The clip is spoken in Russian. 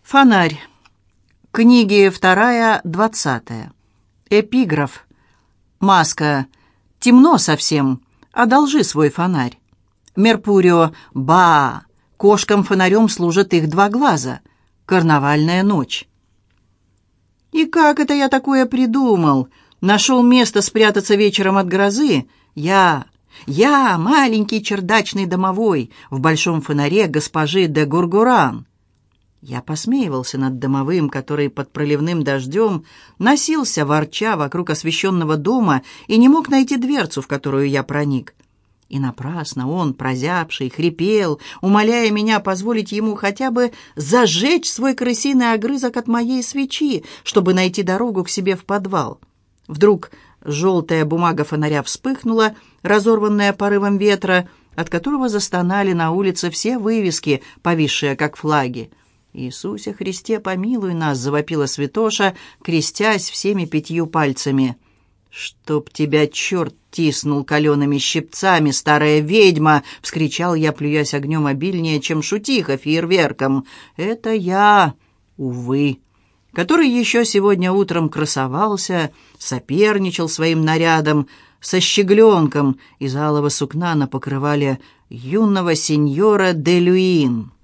Фонарь. Книги 2, 20. Эпиграф. Маска. Темно совсем. Одолжи свой фонарь. Меркурио. Ба. Кошкам фонарем служат их два глаза. Карнавальная ночь. И как это я такое придумал? Нашел место спрятаться вечером от грозы? Я, маленький чердачный домовой, в большом фонаре госпожи де Гургуран. Я посмеивался над домовым, который под проливным дождем носился, ворча, вокруг освещенного дома и не мог найти дверцу, в которую я проник. И напрасно он, прозябший, хрипел, умоляя меня позволить ему хотя бы зажечь свой крысиный огрызок от моей свечи, чтобы найти дорогу к себе в подвал. Вдруг желтая бумага фонаря вспыхнула, разорванная порывом ветра, от которого застонали на улице все вывески, повисшие как флаги. «Иисусе Христе, помилуй нас!» — завопила святоша, крестясь всеми 5 пальцами. «Чтоб тебя черт тиснул калеными щипцами, старая ведьма!» — вскричал я, плюясь огнем обильнее, чем шутиха фейерверком. «Это я, увы, который еще сегодня утром красовался, соперничал своим нарядом со щегленком из алого сукна на покрывале юного сеньора де Люин».